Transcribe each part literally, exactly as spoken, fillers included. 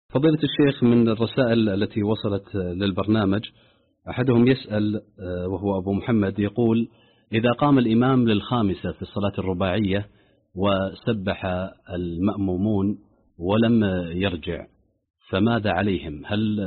فضيلة الشيخ، من الرسائل التي وصلت للبرنامج أحدهم يسأل وهو أبو محمد، يقول: إذا قام الإمام للخامسة في الصلاة الرباعية وسبح المأمومون ولم يرجع فماذا عليهم؟ هل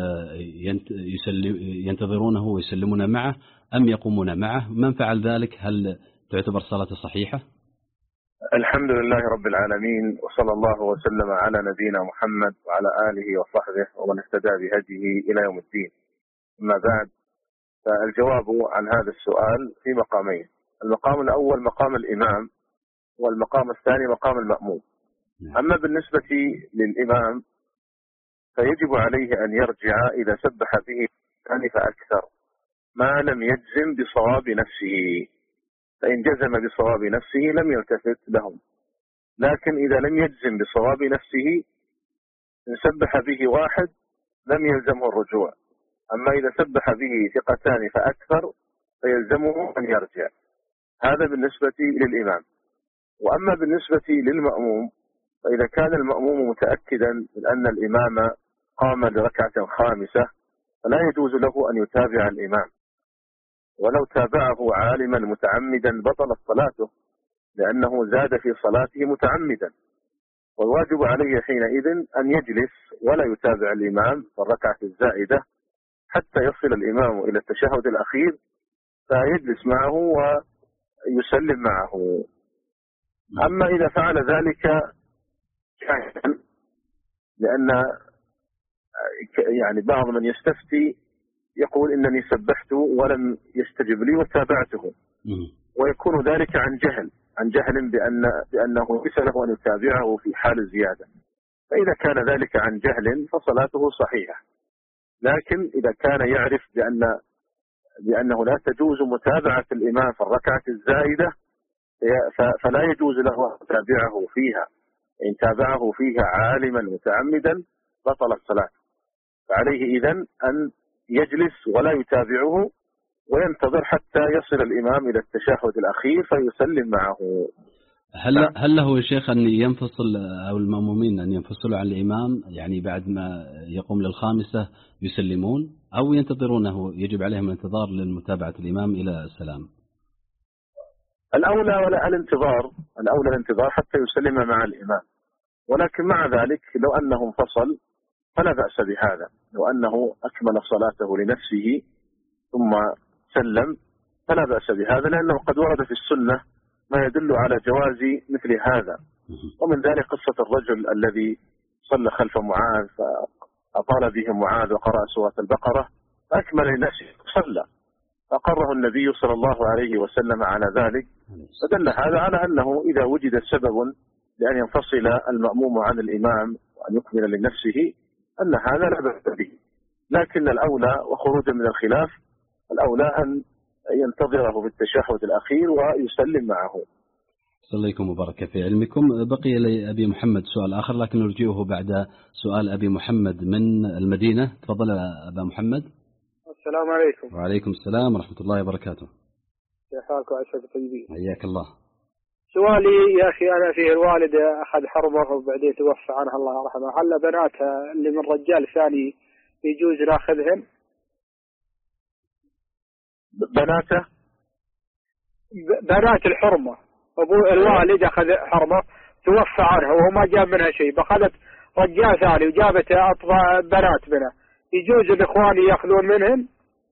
ينتظرونه ويسلمون معه أم يقومون معه؟ من فعل ذلك هل تعتبر صلاة صحيحة؟ الحمد لله رب العالمين، وصلى الله وسلم على نبينا محمد وعلى آله وصحبه ومن اهتدى بهديه إلى يوم الدين. أما بعد، فالجواب عن هذا السؤال في مقامين: المقام الأول مقام الإمام، والمقام الثاني مقام المأموم. أما بالنسبة للإمام فيجب عليه أن يرجع إذا سبح به ثاني فأكثر ما لم يجزم بصواب نفسه، فإن جزم بصواب نفسه لم يلتفت لهم، لكن إذا لم يجزم بصواب نفسه إن سبح به واحد لم يلزمه الرجوع. أما إذا سبح به ثقتان فأكثر فيلزمه أن يرجع. هذا بالنسبة للإمام. وأما بالنسبة للمأموم فإذا كان المأموم متأكدا من أن الإمام قام لركعة خامسة فلا يجوز له أن يتابع الإمام، ولو تابعه عالما متعمدا بطلت صلاته، لأنه زاد في صلاته متعمدا، والواجب عليه حينئذ أن يجلس ولا يتابع الإمام في الركعة الزائدة حتى يصل الإمام إلى التشهد الأخير فيجلس معه ويسلم معه. أما إذا فعل ذلك كائنا، لأن يعني بعض من يستفتي يقول إنني سبحت ولم يستجب لي وتابعته، ويكون ذلك عن جهل عن جهل بأن بأنه ليس له أن يتابعه في حال الزيادة. فإذا كان ذلك عن جهل فصلاته صحيحة، لكن إذا كان يعرف بأن بأنه لا تجوز متابعة الإمام في الركعة الزائدة فلا يجوز له أن يتابعه فيها. إن تابعه فيها عالما متعمدا بطل الصلاة، فعليه إذن أن يجلس ولا يتابعه وينتظر حتى يصل الإمام إلى التشهد الأخير فيسلم معه. هل هل له يا شيخ أن ينفصل أو المأمومين أن ينفصلوا عن الإمام، يعني بعد ما يقوم للخامسة يسلمون، أو ينتظرونه يجب عليهم الانتظار للمتابعة الإمام إلى السلام؟ الأولى ولا الانتظار الأولى الانتظار حتى يسلم مع الإمام، ولكن مع ذلك لو أنه انفصل فلا بأس بهذا. لو أنه أكمل صلاته لنفسه ثم سلم فلا بأس بهذا، لأنه قد ورد في السنة ما يدل على جواز مثل هذا. ومن ذلك قصة الرجل الذي صلى خلف معاذ فأطال بهم معاذ وقرأ سورة البقرة فأكمل لنفسه صلى، فأقره النبي صلى الله عليه وسلم على ذلك. فدل هذا على أنه إذا وجد سبب لأن ينفصل المأموم عن الإمام وأن يكمل لنفسه أن هذا لا بأس به، لكن الأولى وخروجا من الخلاف الأولى أن ينتظره في التشهد الأخير ويسلم معه. صلى الله عليكم وبارك في علمكم. بقي لأبي محمد سؤال آخر لكن نرجئه بعد سؤال أبي محمد من المدينة. تفضل أبا محمد. السلام عليكم. وعليكم السلام ورحمة الله وبركاته. كيف حالك وعساك طيبين؟ حياك الله. سؤالي يا أخي، أنا فيه الوالدة أخذ حرمه وبعدين توفى عنها الله يرحمها، هل بناتها اللي من رجال ثاني يجوز ناخذهن؟ بناته بنات الحرمة، أبو الوالد أخذ حرمه توفى عنها وهو ما جاب منها شيء، فأخذت رجال ثاني وجابت أطفال بنات منها، يجوز الإخوان يأخذون منهن؟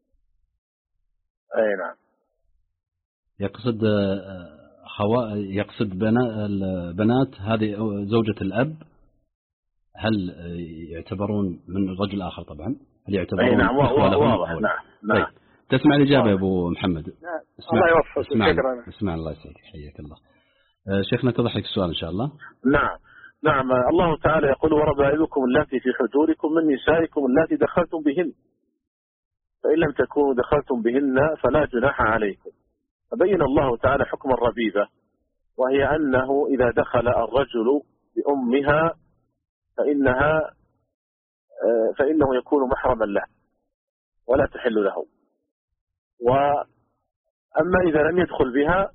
أي نعم. يقصد خوا... يقصد بنا... البنات هذه زوجة الأب، هل يعتبرون من رجل آخر طبعا؟ هل يعتبرون أي نعم واضح. نعم نعم. طيب. تسمع الإجابة يا أبو محمد؟ نعم. الله يوفقك. شكرا. اسمع الله يسعدك، حياك الله. شيخنا توضح لك السؤال إن شاء الله. نعم نعم. الله تعالى يقول: وربائبكم اللاتي في حجوركم من نسائكم اللاتي دخلتم بهن، فإن لم تكونوا دخلتم بهن فلا جناح عليكم. فبين الله تعالى حكم الربيبة، وهي أنه إذا دخل الرجل بأمها فإنها فإنه يكون محرما له ولا تحل له. وأما إذا لم يدخل بها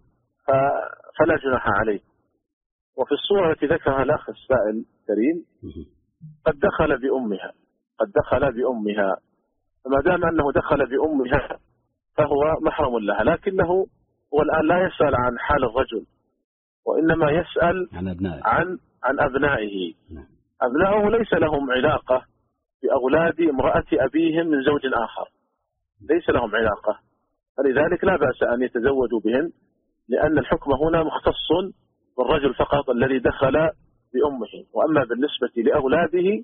فلا جناح عليه. وفي الصورة التي ذكرها الأخ السائل الكريم قد دخل بأمها قد دخل بأمها فما دام أنه دخل بأمها فهو محرم لها، لكنه هو الآن لا يسأل عن حال الرجل، وإنما يسأل عن أبنائه عن, عن أبنائه. أبنائه ليس لهم علاقة بأولاد امرأة أبيهم من زوج آخر، ليس لهم علاقة، فلذلك لا بأس أن يتزوجوا بهم، لأن الحكم هنا مختص بالرجل فقط الذي دخل بأمه. وأما بالنسبة لأولاده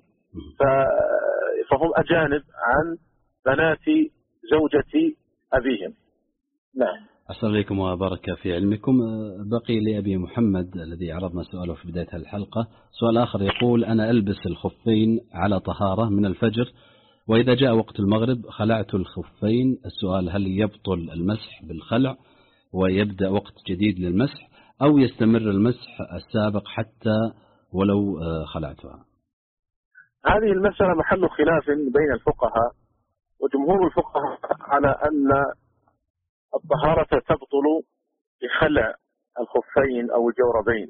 فهم أجانب عن بنات زوجة أبيهم. نعم. أحسن إليكم وبارك في علمكم. بقي لأبي محمد الذي عرضنا سؤاله في بداية الحلقة سؤال آخر يقول: أنا ألبس الخفين على طهارة من الفجر، وإذا جاء وقت المغرب خلعت الخفين، السؤال هل يبطل المسح بالخلع ويبدأ وقت جديد للمسح، أو يستمر المسح السابق حتى ولو خلعتها؟ هذه المسألة محل خلاف بين الفقهاء، وجمهور الفقهاء على أن الطهارة تبطل بخلع الخفين أو الجوربين،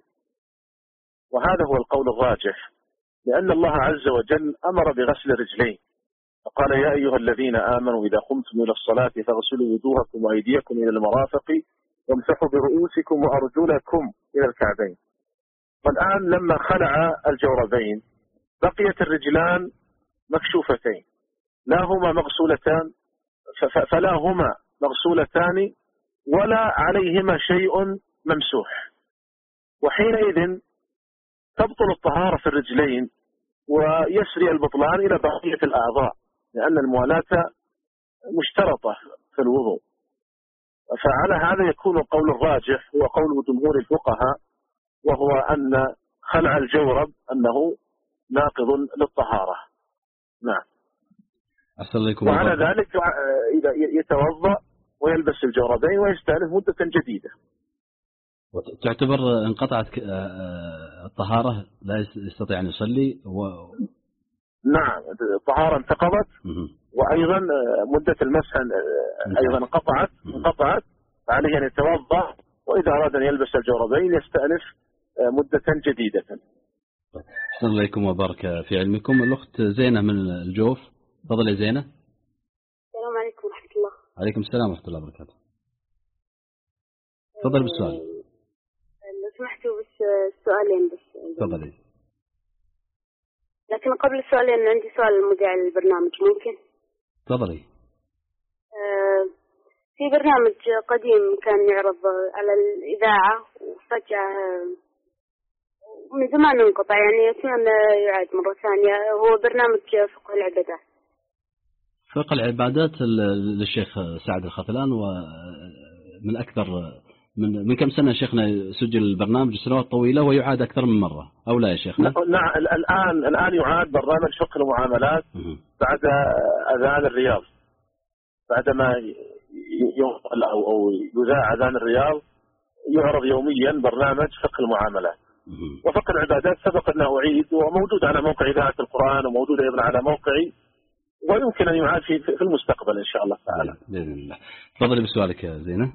وهذا هو القول الراجح، لأن الله عز وجل أمر بغسل الرجلين، فقال: يا أيها الذين آمنوا إذا قمتم إلى الصلاة فاغسلوا وجوهكم وأيديكم إلى المرافق وامسحوا برؤوسكم وأرجلكم إلى الكعبين. والآن لما خلع الجوربين بقيت الرجلان مكشوفتين، لا هما مغسولتان فلا هما مغسولتان ولا عليهما شيء ممسوح، وحينئذ تبطل الطهارة في الرجلين ويسري البطلان إلى بقية الأعضاء، لأن الموالاة مشترطة في الوضوء. فعلى هذا يكون القول الراجح هو قول جمهور الفقهاء، وهو أن خلع الجورب أنه ناقض للطهارة. نعم. وعلى ذلك إذا يتوضأ ويلبس الجوربين ويستأنف مدة جديدة. تعتبر انقطعت الطهارة لا يستطيع أن يصلي و... نعم، الطهارة انتقضت، وأيضا مدة المسح أيضا انقطعت انقطعت فعليه أن يتوضأ، وإذا أراد أن يلبس الجوربين يستأنف مدة جديدة. أحسن إليكم وبارك في علمكم. الأخت زينة من الجوف، تفضل يا زينة. السلام عليكم ورحمة الله. عليكم السلام ورحمة الله وبركاته. تفضل بالسؤال. لو سمحتوا بس سؤالين بس. تفضلي. لكن قبل السؤالين عندي سؤال لمذيع البرنامج، ممكن؟ تفضلي. آه في برنامج قديم كان يعرض على الإذاعة وفجأة من زمان انقطع، يعني أتمنى يعاد مرة ثانية، هو برنامج فقه العبادات. فقه العبادات للشيخ سعد الخثلان، ومن أكثر من من كم سنة شيخنا سجل البرنامج، سنوات طويلة، ويعاد أكثر من مرة أو لا يا شيخنا؟ نعم، الآن الآن يعاد برنامج فقه المعاملات بعد أذان الرياض، بعدما ينقل أو أو يذاع أذان الرياض يعرض يوميا برنامج فقه المعاملات. وفقه العبادات سبق أن أعيد، وموجود على موقع إذاعة القرآن، وموجود أيضا على موقعي، ويمكن أن يعاد في في المستقبل إن شاء الله تعالى. بإذن الله. تفضلي بسؤالك يا زينة.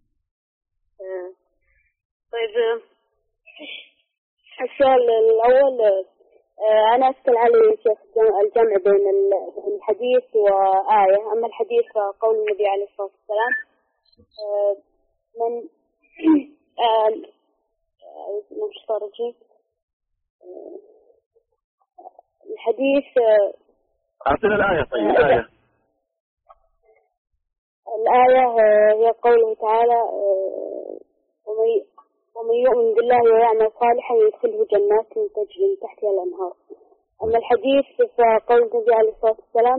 طيب، السؤال الأول، أنا أسأل على شيخ الجمع بين الحديث وآية. أما الحديث فقول النبي عليه الصلاة والسلام: من الحديث. أعطينا الآية. طيب الآية. الآية هي قوله تعالى: ومن يؤمن بالله ويعمل صالحا يدخله جنات تجري من تحتها الأنهار. أما الحديث فقول النبي عليه الصلاة والسلام: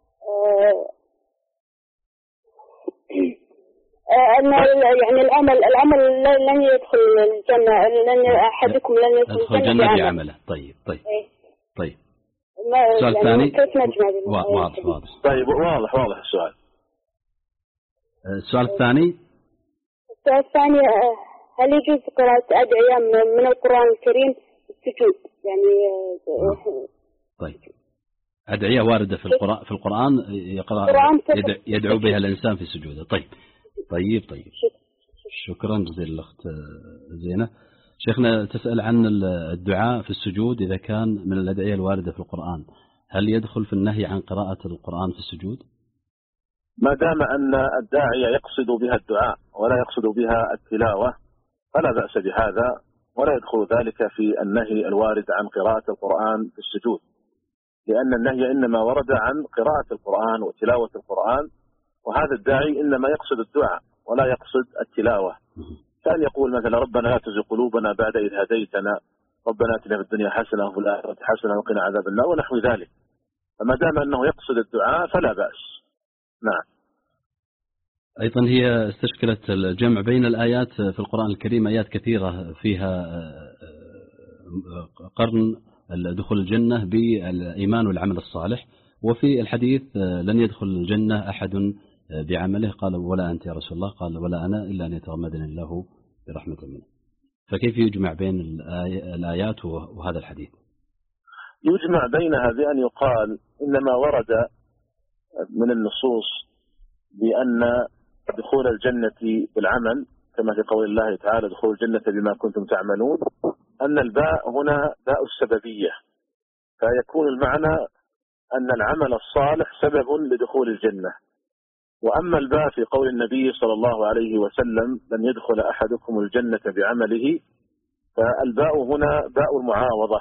أن يعني العمل العمل لن يدخل الجنة، لن أحدكم لن يدخل الجنة بعمله. طيب طيب إيه؟ طيب. السؤال الثاني. كيف نجمع؟ واضح واضح. طيب واضح واضح السؤال. السؤال الثاني. السؤال الثاني: هل يجوز قراءة أدعية من القرآن الكريم السجود؟ يعني طيب، أدعية واردة في القرآن في القرآن يقرأ يدعو بها الإنسان في سجوده. طيب طيب طيب. شكرا جزيلا الأخت زينة. شيخنا تسأل عن الدعاء في السجود إذا كان من الأدعية الواردة في القرآن، هل يدخل في النهي عن قراءة القرآن في السجود؟ ما دام أن الداعية يقصد بها الدعاء ولا يقصد بها التلاوة فلا بأس بهذا، ولا يدخل ذلك في النهي الوارد عن قراءة القرآن في السجود، لأن النهي إنما ورد عن قراءة القرآن وتلاوة القرآن، وهذا الداعي إنما يقصد الدعاء ولا يقصد التلاوة. كان يقول مثلا ربنا لا تزغ قلوبنا بعد إذ هديتنا، ربنا آتنا في الدنيا حسنة وفي الآخرة حسنة وقنا عذاب النار ونحو ذلك. فما دام أنه يقصد الدعاء فلا بأس. نعم. أيضا هي استشكلت الجمع بين الآيات في القرآن الكريم، آيات كثيرة فيها قرن دخول الجنة بالإيمان والعمل الصالح، وفي الحديث لن يدخل الجنة أحد بعمله، قال ولا أنت يا رسول الله، قال ولا أنا إلا أن يتغمدني الله برحمة منه. فكيف يجمع بين الآيات وهذا الحديث؟ يجمع بينها بأن يقال إنما ورد من النصوص بأن دخول الجنة بالعمل كما في قول الله تعالى دخول الجنة بما كنتم تعملون، أن الباء هنا باء السببية، فيكون المعنى أن العمل الصالح سبب لدخول الجنة. وأما الباء في قول النبي صلى الله عليه وسلم لن يدخل أحدكم الجنة بعمله، فالباء هنا باء المعاوضة.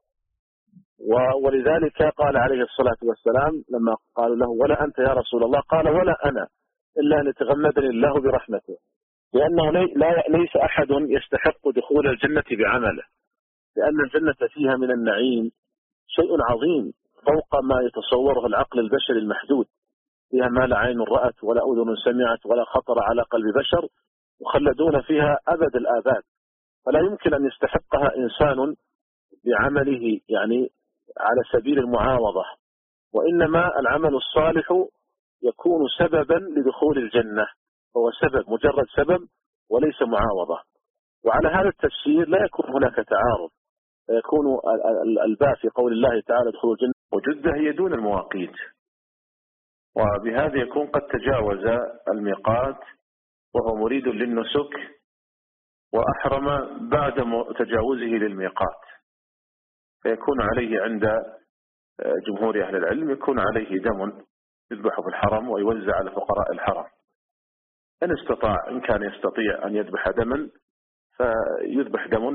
ولذلك قال عليه الصلاة والسلام لما قالوا له ولا أنت يا رسول الله، قال ولا أنا إلا أن يتغمدني الله برحمته، لأنه لا ليس أحد يستحق دخول الجنة بعمله، لأن الجنة فيها من النعيم شيء عظيم فوق ما يتصوره العقل البشري المحدود، فيها ما لا عين رأت ولا أذن سمعت ولا خطر على قلب بشر، مخلدون فيها أبد الآباد، فلا يمكن أن يستحقها إنسان بعمله يعني على سبيل المعاوضة، وإنما العمل الصالح يكون سببا لدخول الجنة، هو سبب مجرد سبب وليس معاوضة. وعلى هذا التفسير لا يكون هناك تعارض، يكون الباء في قول الله تعالى دخول الجنة وجدة هي دون المواقيت، وبهذا يكون قد تجاوز الميقات وهو مريد للنسك وأحرم بعد تجاوزه للميقات، فيكون عليه عند جمهور أهل العلم يكون عليه دم يذبح في الحرم ويوزع على فقراء الحرم، إن استطاع إن كان يستطيع أن يذبح دما فيذبح دم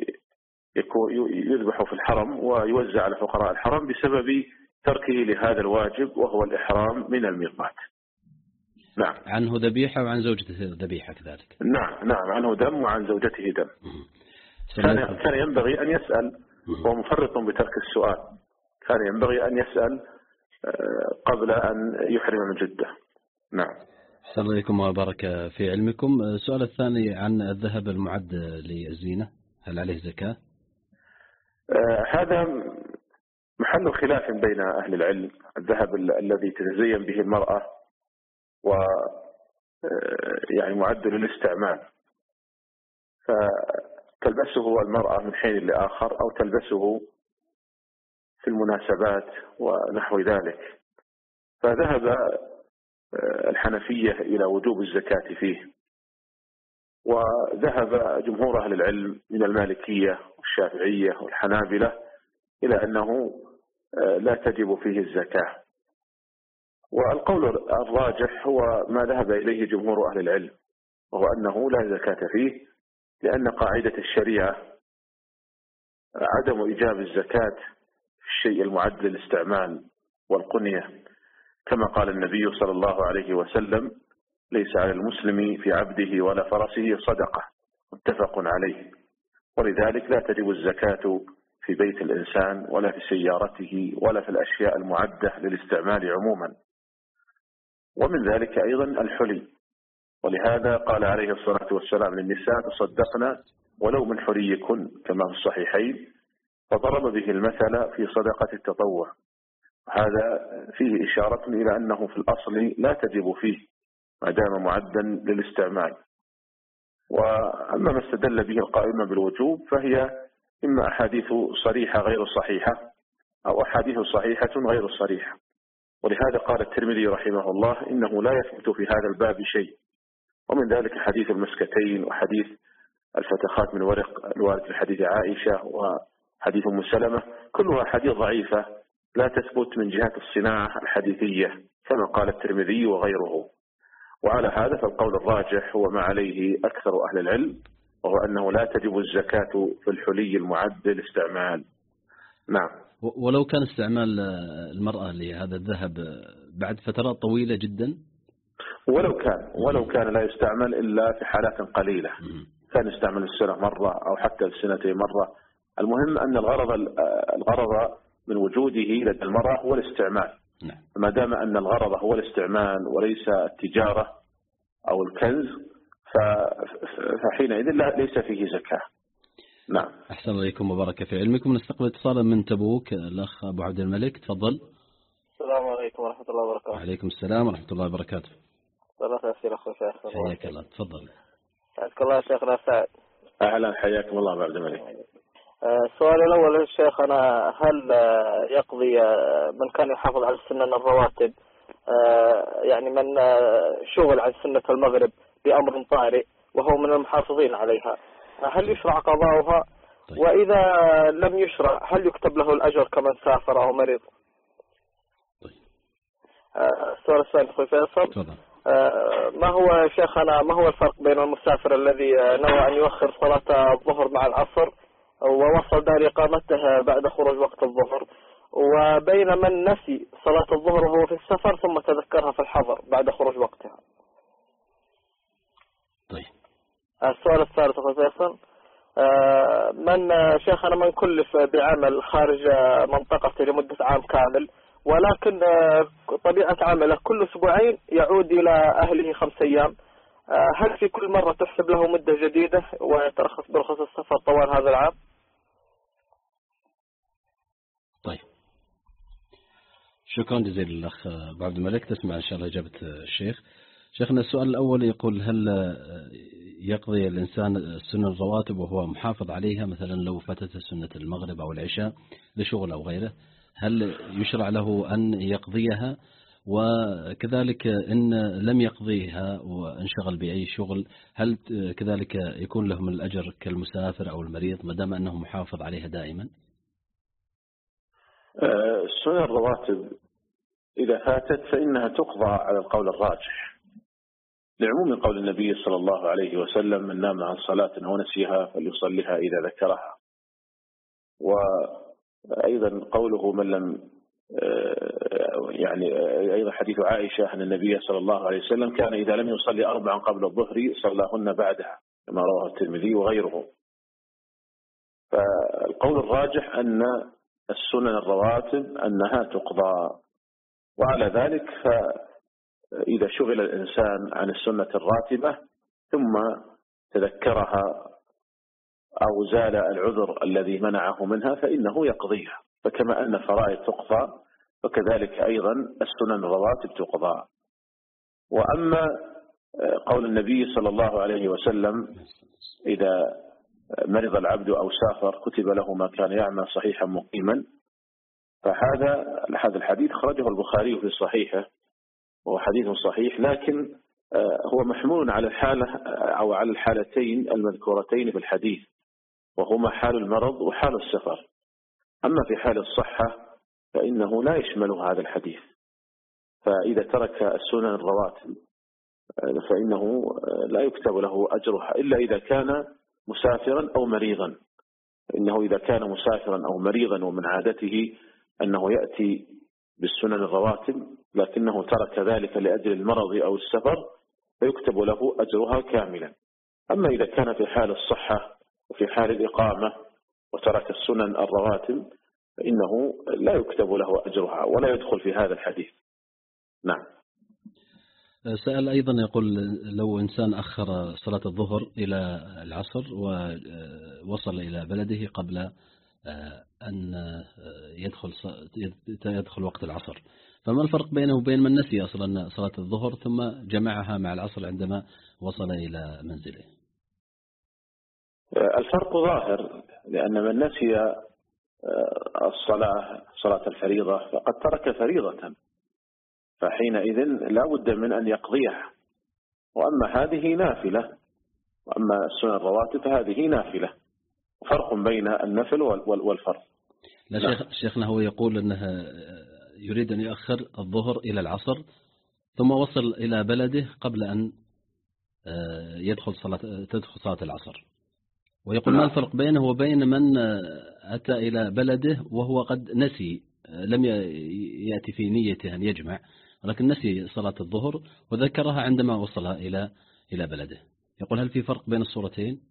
يذبح في الحرم ويوزع على فقراء الحرم بسبب تركه لهذا الواجب وهو الإحرام من الميقات. نعم. عنه ذبيحة وعن زوجته ذبيحة كذلك. نعم نعم عنه دم وعن زوجته دم. كان كان ينبغي أن يسأل، هو مفرط بترك السؤال، كان ينبغي أن يسأل قبل أن يحرم من جدة. نعم. أحسن الله إليكم وبارك في علمكم. السؤال الثاني عن الذهب المعد للزينة، هل عليه زكاة؟ آه هذا محل خلاف بين أهل العلم. الذهب الذي تتزين به المرأة و يعني معد للاستعمال، فتلبسه المرأة من حين لآخر أو تلبسه في المناسبات ونحو ذلك، فذهب الحنفية إلى وجوب الزكاة فيه، وذهب جمهور أهل العلم من المالكية والشافعية والحنابلة إلى أنه لا تجب فيه الزكاة. والقول الراجح هو ما ذهب إليه جمهور أهل العلم، وهو أنه لا زكاة فيه، لأن قاعدة الشريعة عدم إيجاب الزكاة في الشيء المعد للاستعمال والقنية، كما قال النبي صلى الله عليه وسلم ليس على المسلم في عبده ولا فرسه صدقة، متفق عليه. ولذلك لا تجب الزكاة في بيت الإنسان ولا في سيارته ولا في الأشياء المعدة للاستعمال عموما. ومن ذلك أيضا الحلي، ولهذا قال عليه الصلاة والسلام للنساء تصدقنا ولو من حليكن كما في الصحيحين، فضرب به المثل في صدقة التطوع. هذا فيه إشارة إلى أنه في الأصل لا تجب فيه ما دام معدا للاستعمال. وأما ما استدل به القائمة بالوجوب فهي إما أحاديث صريحة غير صحيحة أو أحاديث صحيحة غير صريحة. ولهذا قال الترمذي رحمه الله إنه لا يثبت في هذا الباب شيء، ومن ذلك حديث المسكتين وحديث الفتخات من ورق الوارد في حديث عائشة وحديث أم سلمة كلها حديث ضعيفة لا تثبت من جهة الصناعة الحديثية كما قال الترمذي وغيره. وعلى هذا فالقول الراجح هو ما عليه أكثر أهل العلم، وهو أنه لا تجب الزكاة في الحلي المعد للاستعمال. نعم. ولو كان استعمال المرأة لهذا الذهب بعد فترات طويلة جدا، ولو كان ولو كان لا يستعمل إلا في حالات قليلة، كان يستعمل السنة مرة أو حتى السنتين مرة. المهم أن الغرض الغرض من وجوده لدى المرأة هو الاستعمال. ما دام أن الغرض هو الاستعمال وليس التجارة أو الكنز فحينئذ ليس فيه زكاة. نعم. أحسن عليكم وبارك في علمكم. نستقبل اتصالا من تبوك، الأخ أبو عبد الملك، تفضل. السلام عليكم ورحمة الله وبركاته. وعليكم السلام ورحمة الله وبركاته. ثلاثة أسئلة أخوي شيخ. حياك الله، تفضل. حياك الله شيخنا سعد. أهلا، حياكم الله أبو عبد الملك. السؤال الأول الشيخ، أنا هل يقضي من كان يحافظ على السنن الرواتب، يعني من شغل عن سنة المغرب بأمر طارئ وهو من المحافظين عليها، هل يشرع قضاؤها؟ طيب. وإذا لم يشرع هل يكتب له الأجر كمن سافر أو مريض؟ طيب. السؤال الثاني أخوي فيصل. تفضل. ما هو شيخنا ما هو الفرق بين المسافر الذي نوى أن يؤخر صلاة الظهر مع العصر ووصل دار إقامته بعد خروج وقت الظهر، وبين من نسي صلاة الظهر وهو في السفر ثم تذكرها في الحضر بعد خروج وقتها؟ طيب. السؤال الثالث أخوي فيصل، من شيخنا من كلف بعمل خارج منطقته لمدة عام كامل، ولكن طبيعة عمله كل أسبوعين يعود إلى أهله خمس أيام، هل في كل مرة تحسب له مدة جديدة ويترخص برخص السفر طوال هذا العام؟ طيب، شكرا جزيلا للأخ أبو عبد الملك. تسمع إن شاء الله إجابة الشيخ. شيخنا السؤال الأول يقول هل يقضي الإنسان السنة الرواتب وهو محافظ عليها، مثلا لو فاتته سنة المغرب أو العشاء لشغل أو غيره، هل يشرع له أن يقضيها؟ وكذلك إن لم يقضيها وانشغل بأي شغل، هل كذلك يكون له من الأجر كالمسافر أو المريض ما دام أنه محافظ عليها دائما؟ السنة الرواتب إذا فاتت فإنها تقضى على القول الراجح لعموم قول النبي صلى الله عليه وسلم: من نام عن صلاة أو نسيها فليصليها إذا ذكرها. وأيضا قوله من لم يعني أيضا حديث عائشة أن النبي صلى الله عليه وسلم كان إذا لم يصلي أربعا قبل الظهر صلاهن بعدها كما رواه الترمذي وغيره. فالقول الراجح أن السنن الرواتب أنها تقضى. وعلى ذلك فإذا شغل الإنسان عن السنة الراتبة ثم تذكرها أو زال العذر الذي منعه منها فإنه يقضيها. فكما أن فرائض تقضى وكذلك أيضا السنن الرواتب تقضى. وأما قول النبي صلى الله عليه وسلم: إذا مرض العبد أو سافر كتب له ما كان يعمل صحيحا مقيما، فهذا هذا الحديث خرجه البخاري في صحيحه وهو حديث صحيح، لكن هو محمول على الحالة أو على الحالتين المذكورتين في الحديث، وهما حال المرض وحال السفر. أما في حال الصحة فإنه لا يشمل هذا الحديث. فإذا ترك السنن الرواتب فإنه لا يكتب له أجرها إلا إذا كان مسافرا أو مريضا. إنه إذا كان مسافرا أو مريضا ومن عادته أنه يأتي بالسنن الرواتب لكنه ترك ذلك لأجل المرض أو السفر فيكتب له أجرها كاملا. أما إذا كان في حال الصحة وفي حال الإقامة وترك السنن الرواتب فإنه لا يكتب له أجرها ولا يدخل في هذا الحديث. نعم. سأل أيضا يقول لو إنسان أخر صلاة الظهر إلى العصر ووصل إلى بلده قبل أن يدخل يدخل وقت العصر، فما الفرق بينه وبين من نسي أصلا صلاة الظهر ثم جمعها مع العصر عندما وصل إلى منزله؟ الفرق ظاهر، لأن من نسي الصلاة صلاة الفريضة فقد ترك فريضة، فحينئذ لا بد من أن يقضيها. وأما هذه نافلة وأما السنن الرواتب فهذه نافلة، فرق بين النفل والفرض. لا شيخ شيخنا هو يقول أنه يريد أن يؤخر الظهر إلى العصر ثم وصل إلى بلده قبل أن يدخل صلاة تدخل صلاة العصر، ويقول ما الفرق بينه وبين من أتى إلى بلده وهو قد نسي، لم يأتي في نيته أن يجمع ولكن نسي صلاة الظهر وذكرها عندما وصلها إلى إلى بلده. يقول هل في فرق بين الصورتين؟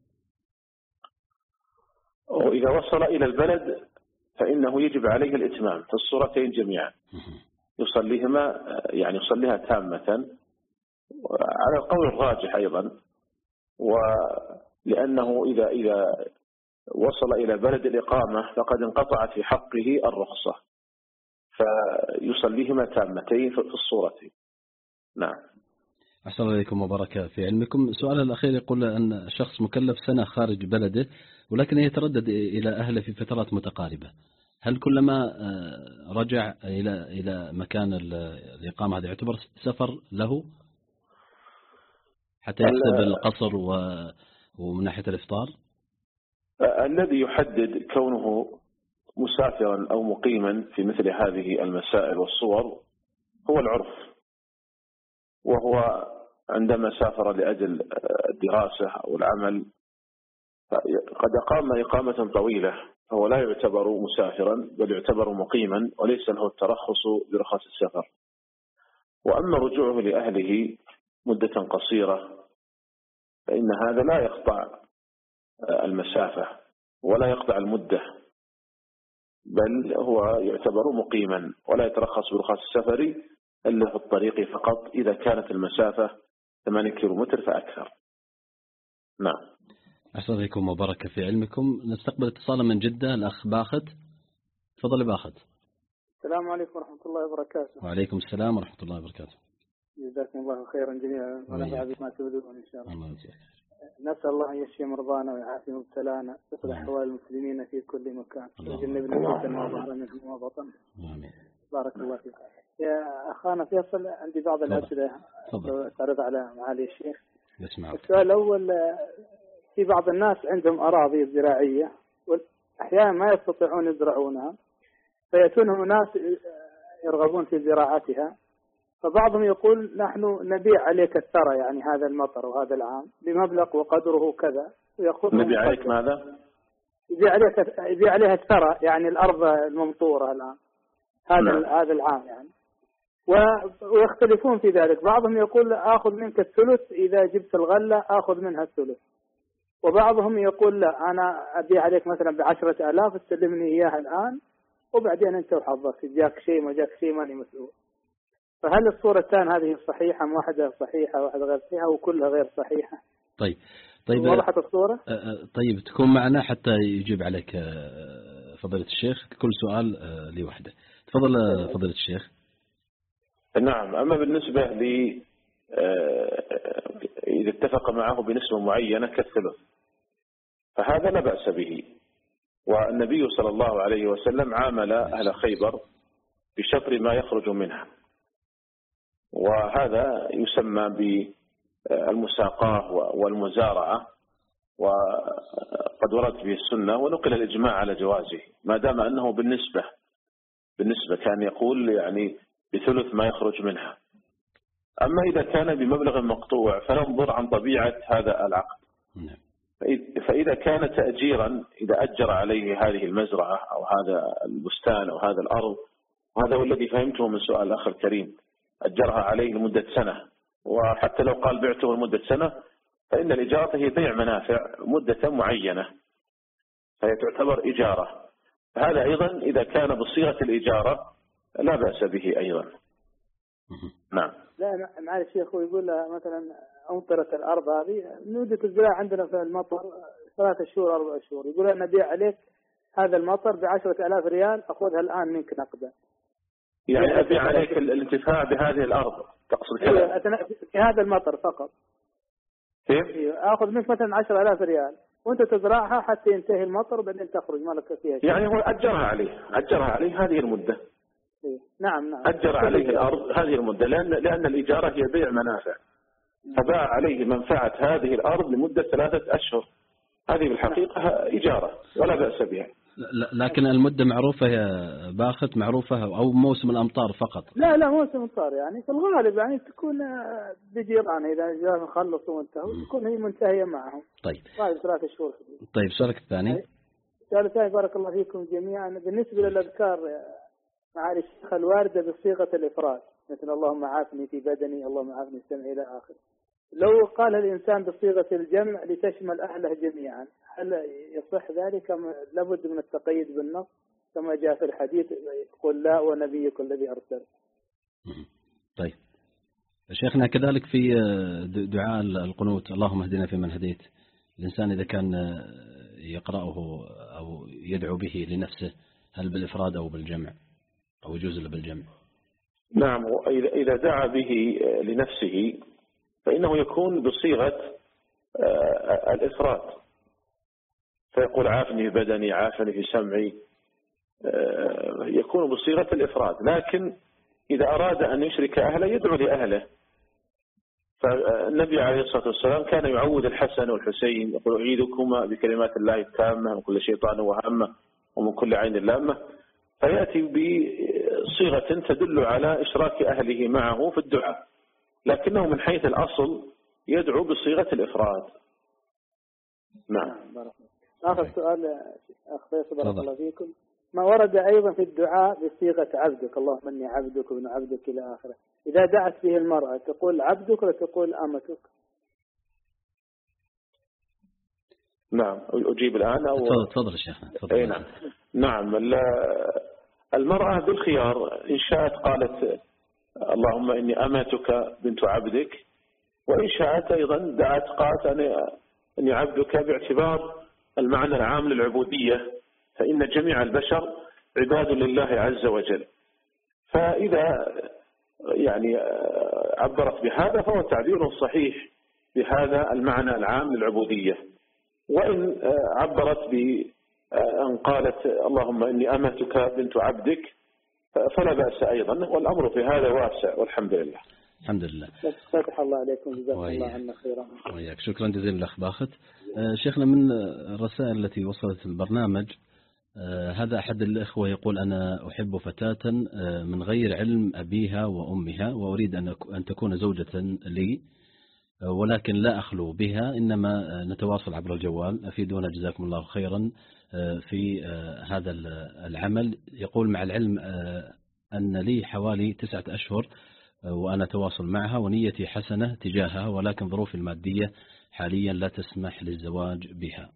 وإذا وصل إلى البلد فإنه يجب عليه الإتمام في الصورتين جميعا، يصليهما يعني يصليها تامة على القول الراجح أيضا، ولأنه إذا إذا وصل إلى بلد الإقامة فقد انقطعت في حقه الرخصة، فيصليهما تامتين في الصورتين. نعم. أحسن عليكم وبارك في علمكم. سؤال الأخير يقول أن شخص مكلف سنة خارج بلده ولكن يتردد إلى أهله في فترات متقاربة، هل كلما رجع إلى إلى مكان الإقامة هذا يعتبر سفر له حتى يحسب القصر ومن ناحية الإفطار؟ الذي يحدد كونه مسافرا أو مقيما في مثل هذه المسائل والصور هو العرف، وهو عندما سافر لأجل الدراسة أو العمل قد أقام إقامة طويلة فهو لا يعتبر مسافرا بل يعتبر مقيما وليس له الترخص برخص السفر. وأما رجوعه لأهله مدة قصيرة فإن هذا لا يقطع المسافة ولا يقطع المدة، بل هو يعتبر مقيما ولا يترخص برخص السفر إلا في الطريق فقط إذا كانت المسافة ثمانية كيلومتر فأكثر. نعم. أحسن عليكم وبارك في علمكم. نستقبل اتصالا من جدة، الأخ باخت. تفضل باخت. السلام عليكم ورحمة الله وبركاته. وعليكم السلام ورحمة الله وبركاته. جزاكم الله خيرا جميعا ونفع بما تبذلون إن شاء الله. الله يجزاك. نسأل الله أن يشفي مرضانا ويعافي مبتلانا ويصلح أحوال المسلمين في كل مكان ويجنبنا الفتن ما ظهر منهم وما بطن. آمين. بارك الله فيك. يا أخانا فيصل عندي بعض الأسئلة تعرض على معالي الشيخ. السؤال الأول، في بعض الناس عندهم أراضي زراعية وأحيانا ما يستطيعون يزرعونها فيأتونهم ناس يرغبون في زراعتها، فبعضهم يقول نحن نبيع عليك الثرى يعني هذا المطر وهذا العام بمبلغ وقدره كذا ويأخذ نبيع عليك ماذا؟ يبيع عليك يبيع عليها الثرى يعني الأرض الممطورة الآن هذا نعم. هذا العام يعني، ويختلفون في ذلك. بعضهم يقول آخذ منك الثلث إذا جبت الغلة آخذ منها الثلث، وبعضهم يقول لا أنا أبيع عليك مثلا بعشرة آلاف استلمني إياها الآن وبعدين أنت وحظك جاك شيء ما جاك شيء ماني مسؤول. فهل الصورتان هذه صحيحة؟ واحدة صحيحة واحدة غير صحيحة وكلها غير صحيحة؟ طيب طيب وضحت الصورة؟ طيب تكون معنا حتى يجيب عليك فضيلة الشيخ كل سؤال لوحده. تفضل فضيلة الشيخ. نعم. أما بالنسبة لي إذا اتفق معه بنسبة معينة كالثلث فهذا لا بأس به، والنبي صلى الله عليه وسلم عامل أهل خيبر بشطر ما يخرج منها، وهذا يسمى بالمساقاة والمزارعة، وقد ورد به السنة ونقل الإجماع على جوازه ما دام أنه بالنسبة بالنسبة كان يقول يعني بثلث ما يخرج منها. أما إذا كان بمبلغ مقطوع فننظر عن طبيعة هذا العقد، فإذا كان تأجيرا إذا أجر عليه هذه المزرعة أو هذا البستان أو هذا الأرض، وهذا هو الذي فهمته من سؤال الأخ الكريم، أجرها عليه لمدة سنة، وحتى لو قال بعته لمدة سنة فإن الإجارة هي بيع منافع مدة معينة فهي تعتبر إجارة، هذا أيضا إذا كان بصيغة الإجارة لا بأس به أيضا. نعم. لا معالي الشيخ يقول مثلا أمطرت الأرض هذه مدة الزراعة عندنا في المطر ثلاثة شهور أربع شهور، يقول أنا أبيع عليك هذا المطر بعشرة آلاف ريال أخذها الآن منك نقدا. يعني أبيع عليك الانتفاع بهذه الأرض تقصد كذا؟ في هذا المطر فقط. كيف؟ أخذ منك مثلا عشرة آلاف ريال وأنت تزرعها حتى ينتهي المطر بعدين تخرج مالك فيها شيء. يعني هو أجرها عليه أجرها عليه هذه المدة. نعم نعم. أجر عليه الأرض هذه المدة، لأن لأن الإجارة هي بيع منافع. فباع عليه منفعة هذه الأرض لمدة ثلاثة أشهر. هذه بالحقيقة إجارة ولا بأس بها. لكن المدة معروفة يا باخت، معروفة أو موسم الأمطار فقط؟ لا لا موسم الأمطار يعني في الغالب يعني تكون بجيران إذا جاء خلصوا وانتهوا تكون هي منتهية معهم. طيب. طيب ثلاثة شهور. طيب سؤالك الثاني. السؤال الثاني بارك الله فيكم جميعا، بالنسبة للأذكار معالي الشيخ الواردة بصيغة الإفراد مثل اللهم عافني في بدني، اللهم عافني سمعي إلى آخره، لو قال الإنسان بصيغة الجمع لتشمل أهله جميعا هل يصح ذلك؟ لابد من التقييد بالنص كما جاء في الحديث قل لا ونبيك الذي أرسل. طيب شيخنا كذلك في دعاء القنوت اللهم اهدنا فيمن هديت، الإنسان إذا كان يقرأه أو يدعو به لنفسه هل بالإفراد أو بالجمع أو يجوز له بالجمع؟ نعم، إذا دعا به لنفسه فإنه يكون بصيغة الإفراد، فيقول عافني في بدني، عافني في سمعي، يكون بصيغة الإفراد. لكن إذا أراد أن يشرك أهله يدعو لأهله. فالنبي عليه الصلاة والسلام كان يعود الحسن والحسين يقول أعيذكما بكلمات الله التامة من كل شيطان وهمه ومن كل عين لامة، فيأتي بصيغة تدل على إشراك أهله معه في الدعاء، لكنه من حيث الأصل يدعو بصيغة الإفراد. نعم. آخر سؤال أخ فيصل بارك الله فيكم، ما ورد أيضا في الدعاء بصيغة عبدك، اللهم إني عبدك وابن عبدك إلى آخره، إذا دعت به المرأة تقول عبدك ولا تقول أمتك؟ نعم أجيب الآن أو تفضل شيخنا. أي نعم. نعم المرأة بالخيار، إن شاءت قالت اللهم إني أمتك بنت عبدك، وإن شاءت أيضا دعت قالت أني عبدك باعتبار المعنى العام للعبودية، فإن جميع البشر عباد لله عز وجل. فإذا يعني عبرت بهذا فهو تعبير صحيح بهذا المعنى العام للعبودية. وإن عبرت بأن قالت اللهم إني أمتك بنت عبدك فلا بأس أيضا، والأمر في هذا واسع والحمد لله. الحمد لله. فتح الله عليكم جزاكم الله عنا خيرا. وياك شكرا جزيلا الأخ باخت. شيخنا من الرسائل التي وصلت البرنامج هذا أحد الإخوة يقول أنا أحب فتاة من غير علم أبيها وأمها وأريد أن تكون زوجة لي، ولكن لا أخلو بها إنما نتواصل عبر الجوال. أفيدونا جزاكم الله خيرا في هذا العمل. يقول مع العلم أن لي حوالي تسعة أشهر وأنا أتواصل معها ونيتي حسنة تجاهها، ولكن ظروفي المادية حاليا لا تسمح للزواج بها.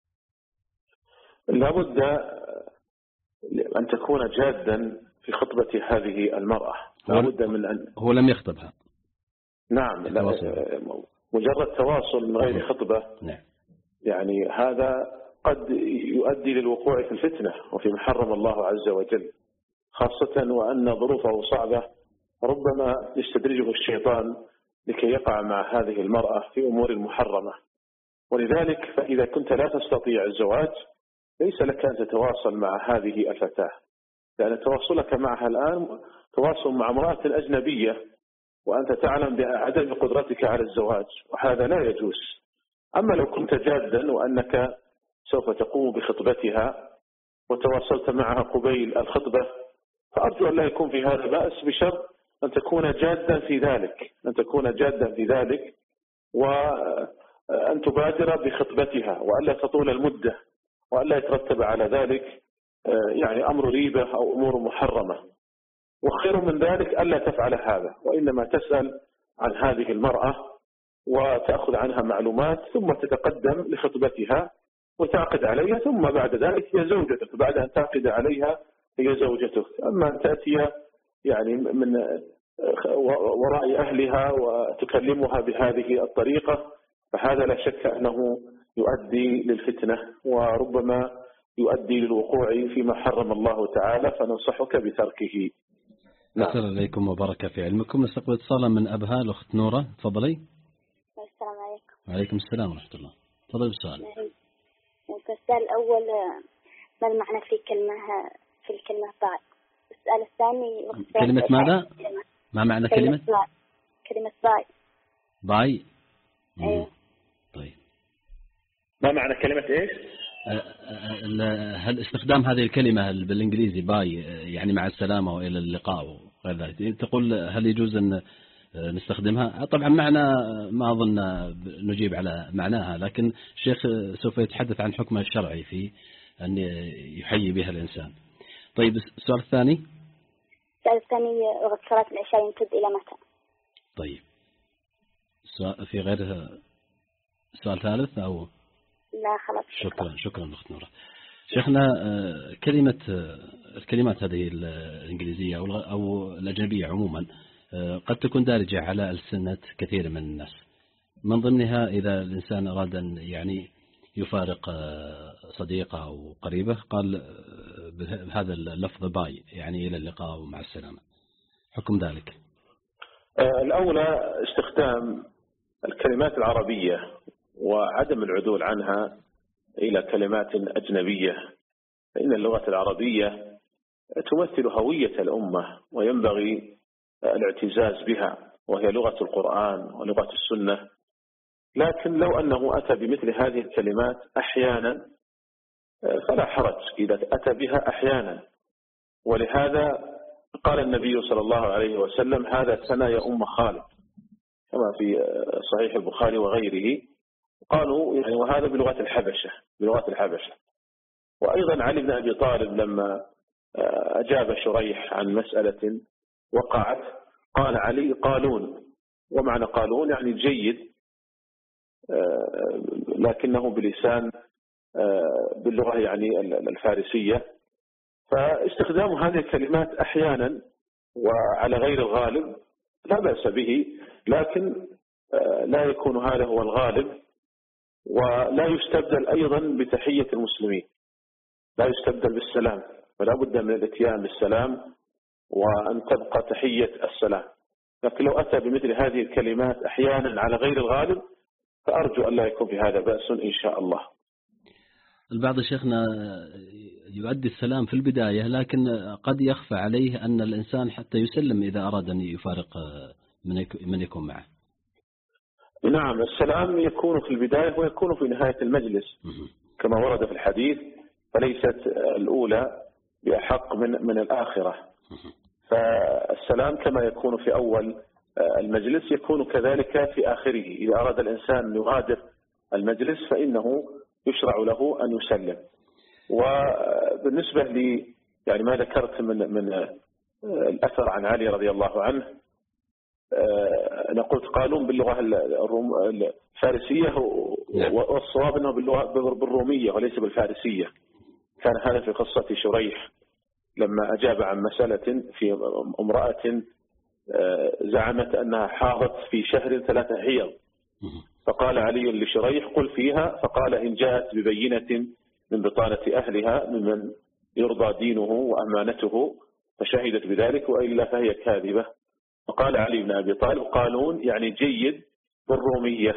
لابد أن تكون جادا في خطبة هذه المرأة. لابد من أن هو لم يخطبها. نعم، مجرد تواصل من غير خطبة نعم. يعني هذا قد يؤدي للوقوع في الفتنة وفي محرم الله عز وجل، خاصة وأن ظروفه صعبة، ربما يستدرجه الشيطان لكي يقع مع هذه المرأة في أمور محرمة. ولذلك فإذا كنت لا تستطيع الزواج ليس لك أن تتواصل مع هذه الفتاة، لأن تواصلك معها الآن تواصل مع امرأة أجنبية وأنت تعلم بعدم قدرتك على الزواج، وهذا لا يجوز. أما لو كنت جادا وأنك سوف تقوم بخطبتها وتواصلت معها قبيل الخطبة فأرجو أن لا يكون في هذا بأس، بشرط أن تكون جادا في ذلك أن تكون جادا في ذلك وأن تبادر بخطبتها وألا تطول المدة وألا يترتب على ذلك يعني أمر ريبة أو أمور محرمة. وخير من ذلك ألا تفعل هذا، وإنما تسأل عن هذه المرأة وتأخذ عنها معلومات ثم تتقدم لخطبتها وتعقد عليها، ثم بعد ذلك هي زوجتك. بعد أن تعقد عليها هي زوجتك. أما أن تأتي يعني من وراء أهلها وتكلمها بهذه الطريقة فهذا لا شك أنه يؤدي للفتنة وربما يؤدي للوقوع فيما حرم الله تعالى، فننصحك بتركه. نعم. السلام عليكم وبركة في علمكم. نستقبل اتصالا من أبها الأخت نورة، تفضلي. السلام عليكم. وعليكم السلام ورحمة الله. تفضلي بالسؤال. السؤال الأول ما المعنى في كلمة في الكلمة ضاء؟ السؤال الثاني كلمة ماذا؟ ما معنى كلمة؟ ضاء. كلمة ضاء. باي. أيوه. طيب ما معنى كلمة إيش؟ هل استخدام هذه الكلمة بالإنجليزي باي يعني مع السلامة وإلى اللقاء وغير ذلك، تقول هل يجوز أن نستخدمها؟ طبعا معنى ما أظن نجيب على معناها، لكن الشيخ سوف يتحدث عن حكمها الشرعي في أن يحيي بها الإنسان. طيب السؤال الثاني. السؤال الثاني وقت صلاة العشاء يمتد إلى متى؟ طيب في غير سؤال ثالث أو لا خلاص. شكرا شكرا أخت نورة. شيخنا كلمة الكلمات هذه الإنجليزية أو الأجنبية عموما قد تكون دارجة على ألسنة كثير من الناس، من ضمنها إذا الإنسان أراد أن يعني يفارق صديقه أو قريبه قال بهذا اللفظ باي يعني إلى اللقاء ومع السلامة، حكم ذلك؟ الأولى استخدام الكلمات العربية وعدم العدول عنها إلى كلمات أجنبية، فإن اللغة العربية تمثل هوية الأمة وينبغي الاعتزاز بها، وهي لغة القرآن ولغة السنة. لكن لو أنه أتى بمثل هذه الكلمات أحيانا فلا حرج إذا أتى بها أحيانا، ولهذا قال النبي صلى الله عليه وسلم هذا ثنى يا أم خالد كما في صحيح البخاري وغيره. قالوا يعني وهذا بلغة الحبشة بلغة الحبشة. وأيضا علي بن أبي طالب لما أجاب شريح عن مسألة وقعت قال علي قالون، ومعنى قالون يعني جيد لكنه بلسان باللغة يعني الفارسية. فاستخدام هذه الكلمات أحيانا وعلى غير الغالب لا بأس به، لكن لا يكون هذا هو الغالب، ولا يستبدل أيضا بتحية المسلمين، لا يستبدل بالسلام، فلا بد من الاتيان بالسلام وأن تبقى تحية السلام. لكن لو أتى بمثل هذه الكلمات أحيانا على غير الغالب فأرجو أن لا يكون في هذا بأس إن شاء الله. البعض شيخنا يؤدي السلام في البداية، لكن قد يخفى عليه أن الإنسان حتى يسلم إذا أراد أن يفارق من يكون معه. نعم، السلام يكون في البداية ويكون في نهاية المجلس كما ورد في الحديث، فليست الأولى بأحق من من الآخرة. فالسلام كما يكون في أول المجلس يكون كذلك في آخره. إذا أراد الإنسان أن يغادر المجلس فإنه يشرع له أن يسلم. وبالنسبة لي يعني ما ذكرت من من الأثر عن علي رضي الله عنه، أنا قلت قالون باللغة الفارسية والصواب أنه باللغة بالرومية وليس بالفارسية. كان هذا في قصة شريح لما أجاب عن مسألة في امرأة زعمت أنها حاضت في شهر ثلاثة حيض، فقال علي لشريح قل فيها، فقال إن جاءت ببينة من بطانة أهلها ممن يرضى دينه وأمانته فشهدت بذلك وإلا فهي كاذبة. فقال علي بن أبي طالب قالون يعني جيد بالرومية،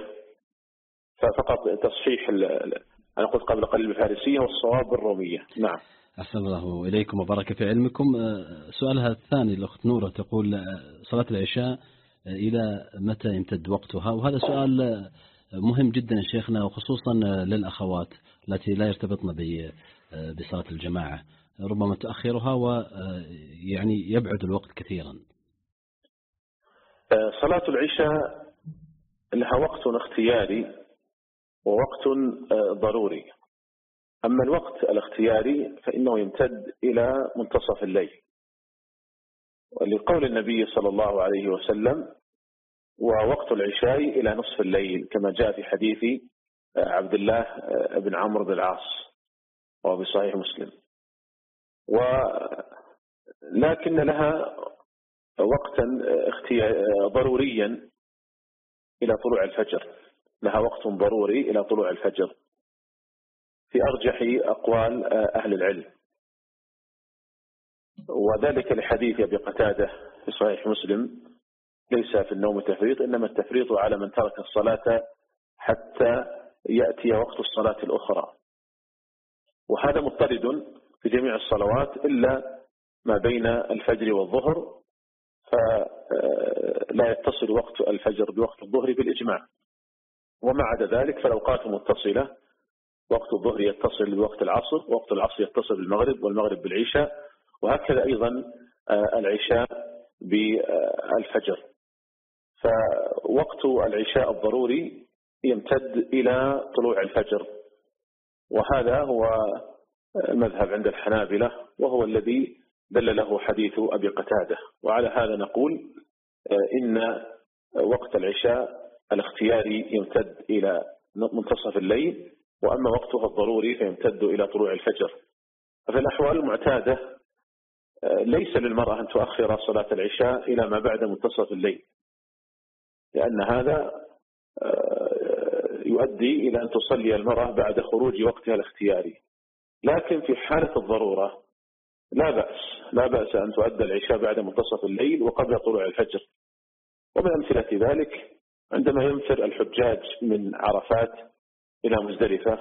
ففقط تصحيح أنا قلت قبل قليل بالفارسية والصواب بالرومية. نعم. أحسن الله إليكم وبارك في علمكم. سؤالها الثاني الأخت نورة تقول صلاة العشاء إلى متى يمتد وقتها؟ وهذا سؤال مهم جدا شيخنا، وخصوصا للأخوات التي لا يرتبطن بصلاة الجماعة، ربما تأخرها ويعني يبعد الوقت كثيرا. صلاة العشاء لها وقت اختياري ووقت ضروري. أما الوقت الاختياري فإنه يمتد إلى منتصف الليل، ولقول النبي صلى الله عليه وسلم ووقت العشاء إلى نصف الليل كما جاء في حديث عبد الله بن عمرو بن العاص وهو بصحيح مسلم. ولكن لها وقتا ضروريا إلى طلوع الفجر، لها وقت ضروري إلى طلوع الفجر في أرجح أقوال أهل العلم، وذلك لحديث أبي قتادة في صحيح مسلم ليس في النوم تفريط إنما التفريط على من ترك الصلاة حتى يأتي وقت الصلاة الأخرى. وهذا مضطرد في جميع الصلوات إلا ما بين الفجر والظهر، لا يتصل وقت الفجر بوقت الظهر بالإجماع. وما عدا ذلك فالأوقات متصلة، وقت الظهر يتصل بوقت العصر، وقت العصر يتصل بالمغرب، والمغرب بالعشاء، وهكذا أيضا العشاء بالفجر. فوقت العشاء الضروري يمتد إلى طلوع الفجر، وهذا هو المذهب عند الحنابلة، وهو الذي دل له حديث أبي قتادة. وعلى هذا نقول إن وقت العشاء الاختياري يمتد إلى منتصف الليل، وأما وقتها الضروري فيمتد إلى طلوع الفجر. ففي الأحوال المعتادة ليس للمرأة أن تؤخر صلاة العشاء إلى ما بعد منتصف الليل، لأن هذا يؤدي إلى أن تصلي المرأة بعد خروج وقتها الاختياري. لكن في حالة الضرورة لا بأس لا بأس أن تؤدى العشاء بعد منتصف الليل وقبل طلوع الفجر. ومن أمثلة ذلك عندما ينفر الحجاج من عرفات إلى مزدلفة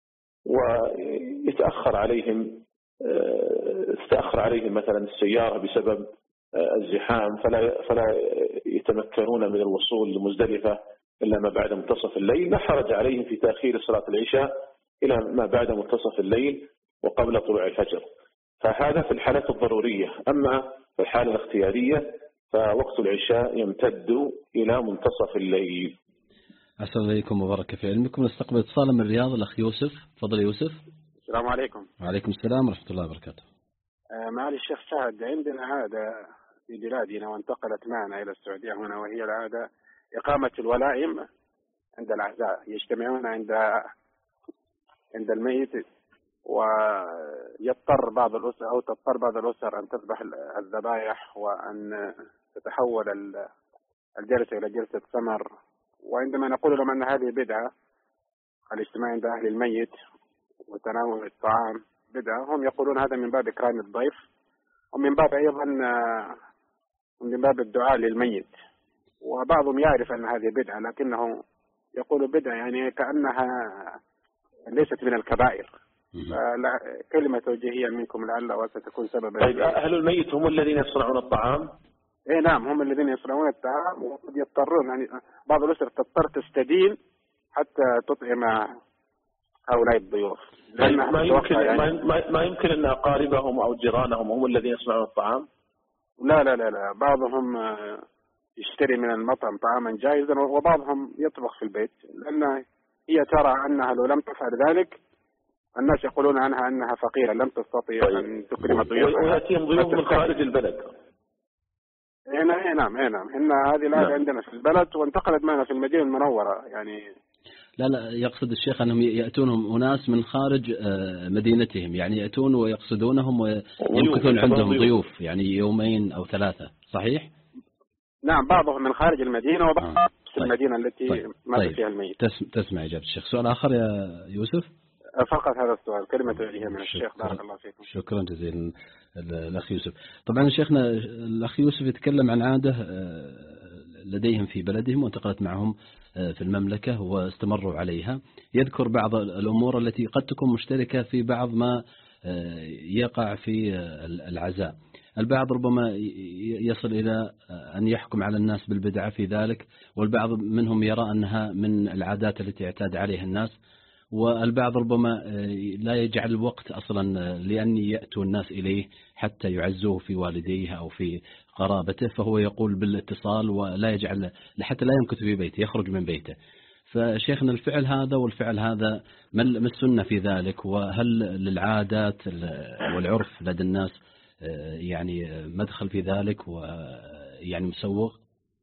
ويتأخر عليهم تتأخر عليهم مثلا السيارة بسبب الزحام، فلا فلا يتمكنون من الوصول لمزدلفة إلا ما بعد منتصف الليل، لا حرج عليهم في تأخير صلاة العشاء إلى ما بعد منتصف الليل وقبل طلوع الفجر. فهذا في الحالة الضرورية. أما في الحالة الاختيارية فوقت العشاء يمتد إلى منتصف الليل. أحسن إليكم وبارك في علمكم. نستقبل اتصالا من الرياض، الأخ يوسف. تفضل يوسف. السلام عليكم. وعليكم السلام ورحمة الله وبركاته. آه معالي الشيخ سعد، عندنا عادة في بلادنا وانتقلت معنا إلى السعودية هنا، وهي العادة إقامة الولائم عند الأعزاء، يجتمعون عند عند الميت، ويضطر بعض الأسر أو تضطر بعض الأسر أن تذبح الذبائح وأن تتحول الجلسة إلى جلسة سمر. وعندما نقول لهم أن هذه بدعة، الاجتماع عند أهل الميت وتناول الطعام بدعة، هم يقولون هذا من باب إكرام الضيف، ومن باب أيضا من باب الدعاء للميت. وبعضهم يعرف أن هذه بدعة لكنه يقول بدعة يعني كأنها ليست من الكبائر. كلمة توجيهية منكم لعل وستكون سببا. طيب أهل الميت هم الذين يصنعون الطعام؟ إيه نعم، هم الذين يصنعون الطعام، وقد يضطرون يعني بعض الأسر تضطر تستدين حتى تطعم هؤلاء الضيوف. طيب ما يمكن يعني ما يمكن أن أقاربهم أو جيرانهم هم الذين يصنعون الطعام؟ لا لا لا لا، بعضهم يشتري من المطعم طعاما جاهزا، وبعضهم يطبخ في البيت، لأن هي ترى أنها لو لم تفعل ذلك الناس يقولون عنها أنها فقيرة لم تستطيع طيب. أن تكرم ضيوفها. ويأتيهم ضيوف من خارج البلد. هنا نعم نعم، هن هذه العادة عندنا في البلد وانتقلت معنا في المدينة المنورة يعني. لا لا، يقصد الشيخ أنهم يأتونهم أناس من خارج مدينتهم، يعني يأتون ويقصدونهم ويمكثون عندهم ضيوف يعني يومين أو ثلاثة، صحيح؟ نعم، بعضهم من خارج المدينة وبعضهم آه. في طيب. المدينة التي طيب. مات طيب. فيها الميت. تسمع إجابة الشيخ. سؤال آخر يا يوسف؟ فقط هذا السؤال، كلمة توجيهية من الشيخ. بارك الله فيكم. شكرا جزيلا الأخ يوسف. طبعا شيخنا الأخ يوسف يتكلم عن عادة لديهم في بلدهم وانتقلت معهم في المملكة واستمروا عليها. يذكر بعض الأمور التي قد تكون مشتركة في بعض ما يقع في العزاء. البعض ربما يصل إلى أن يحكم على الناس بالبدعة في ذلك، والبعض منهم يرى أنها من العادات التي اعتاد عليها الناس، والبعض ربما لا يجعل وقت أصلا لأن يأتوا الناس إليه حتى يعزوه في والديه أو في قرابته، فهو يقول بالاتصال ولا يجعل حتى لا يمكث في بيته، يخرج من بيته. فشيخنا الفعل هذا والفعل هذا ما السنة في ذلك؟ وهل للعادات والعرف لدى الناس يعني مدخل في ذلك ويعني مسوغ؟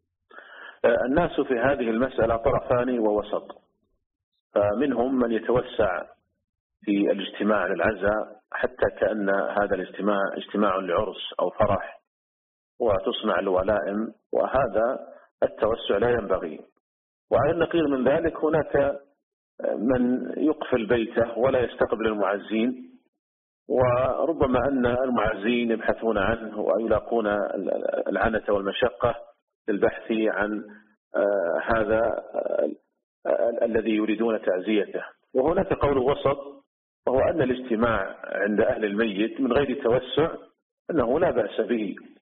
الناس في هذه المسألة طرفان ووسط، فمنهم من يتوسع في الاجتماع للعزاء حتى كأن هذا الاجتماع اجتماع لعرس أو فرح وتصنع الولائم، وهذا التوسع لا ينبغي. وعلى النقيض من ذلك هناك من يقفل بيته ولا يستقبل المعزين، وربما أن المعزين يبحثون عنه ويلاقون العنة والمشقة للبحث عن هذا الذي يريدون تعزيته. وهناك قول وسط، وهو أن الاجتماع عند أهل الميت من غير توسع أنه لا بأس به،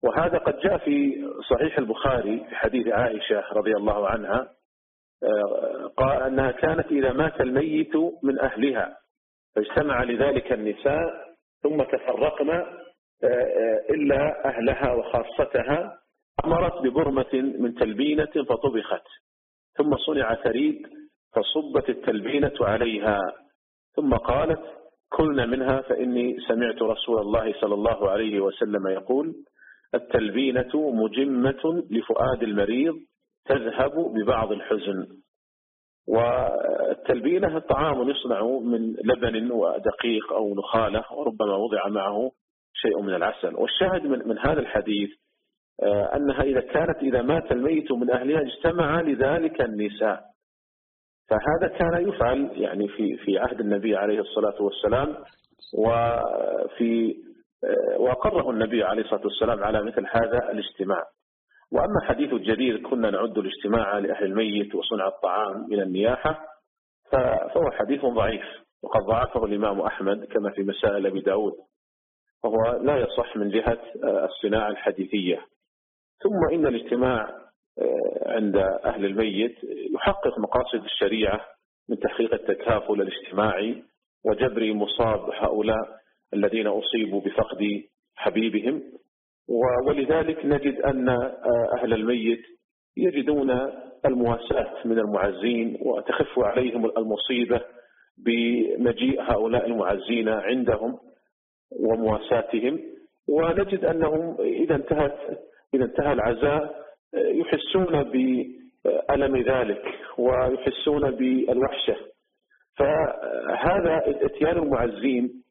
وهذا قد جاء في صحيح البخاري في حديث عائشة رضي الله عنها قال أنها كانت إذا مات الميت من أهلها فاجتمع لذلك النساء ثم تفرقن إلا أهلها وخاصتها أمرت ببرمة من تلبينة فطبخت ثم صنع ثريد فصبت التلبينة عليها ثم قالت كلنا منها فإني سمعت رسول الله صلى الله عليه وسلم يقول التلبينة مجمة لفؤاد المريض تذهب ببعض الحزن. والتلبينة طعام يصنع من لبن ودقيق أو نخالة وربما وضع معه شيء من العسل. والشاهد من, من هذا الحديث أنها إذا كانت إذا مات الميت من أهلها اجتمع لذلك النساء، فهذا كان يفعل يعني في في عهد النبي عليه الصلاة والسلام، وفي وأقره النبي عليه الصلاة والسلام على مثل هذا الاجتماع. وأما حديث الجدير كنا نعد الاجتماع لأهل الميت وصنع الطعام من النياحة فهو حديث ضعيف، وقد ضعفه الإمام أحمد كما في مسائل أبي داود، وهو لا يصح من جهة الصناعة الحديثية. ثم إن الاجتماع عند أهل الميت يحقق مقاصد الشريعة من تحقيق التكافل الاجتماعي وجبر مصاب هؤلاء الذين أصيبوا بفقد حبيبهم، ولذلك نجد أن أهل الميت يجدون المواساة من المعزين وتخف عليهم المصيبة بمجيء هؤلاء المعزين عندهم ومواساتهم. ونجد أنهم إذا انتهت إذا انتهى العزاء يحسون بألم ذلك ويحسون بالوحشة. فهذا اتيان المعزين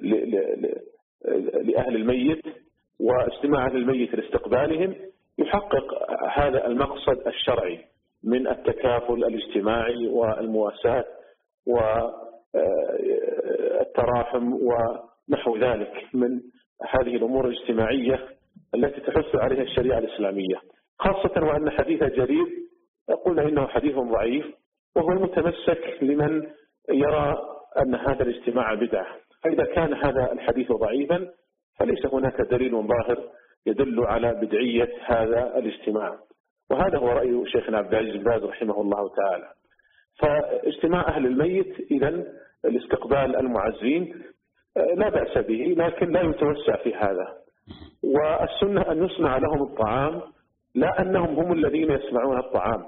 لأهل الميت واجتماع أهل الميت لاستقبالهم يحقق هذا المقصد الشرعي من التكافل الاجتماعي والمواساة والتراحم ونحو ذلك من هذه الأمور الاجتماعية التي تحث عليها الشريعة الإسلامية، خاصة وأن حديث جرير قلنا إنه حديث ضعيف وهو المتمسك لمن يرى أن هذا الاجتماع بدعة. فإذا كان هذا الحديث ضعيفا فليس هناك دليل ظاهر يدل على بدعية هذا الاجتماع، وهذا هو رأي شيخنا عبد العزيز بن باز رحمه الله تعالى. فاجتماع أهل الميت إذن لاستقبال المعزين لا بأس به، لكن لا يتوسع في هذا. والسنة أن يصنع لهم الطعام لا أنهم هم الذين يصنعون الطعام.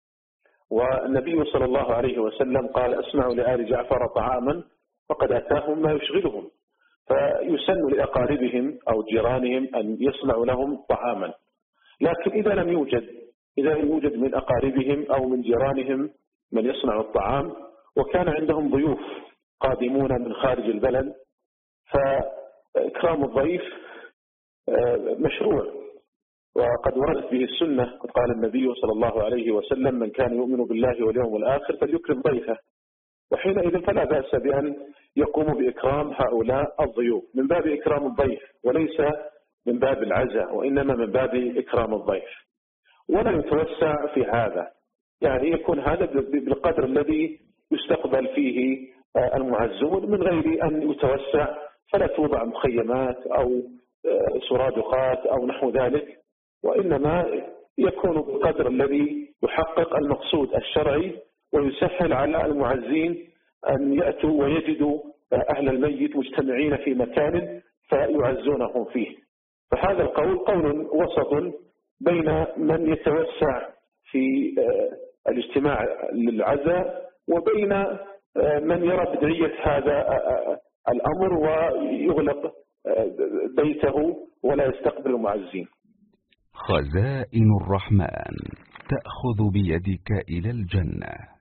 والنبي صلى الله عليه وسلم قال أصنعوا لآل جعفر طعاما فقد أتاهم ما يشغلهم، فيسن لأقاربهم أو جيرانهم أن يصنعوا لهم طعاما. لكن إذا لم يوجد إذا لم يوجد من أقاربهم أو من جيرانهم من يصنع الطعام وكان عندهم ضيوف قادمون من خارج البلد فإكرام الضيف مشروع وقد وردت به السنة. قد قال النبي صلى الله عليه وسلم من كان يؤمن بالله واليوم الآخر فليكرم ضيفه، وحينئذ فلا بأس بأن يقوم بإكرام هؤلاء الضيوف من باب إكرام الضيف وليس من باب العزاء، وإنما من باب إكرام الضيف. ولا يتوسع في هذا، يعني يكون هذا بالقدر الذي يستقبل فيه المعزون من غير أن يتوسع، فلا توضع مخيمات أو سرادقات أو نحو ذلك، وإنما يكون بالقدر الذي يحقق المقصود الشرعي ويسهل على المعزين أن يأتوا ويجدوا أهل الميت مجتمعين في مكان فيعزونهم فيه. فهذا القول قول وسط بين من يتوسع في الاجتماع للعزاء وبين من يرى بدعية هذا الأمر ويغلق بيته ولا يستقبل المعزين. خزائن الرحمن تأخذ بيدك إلى الجنة.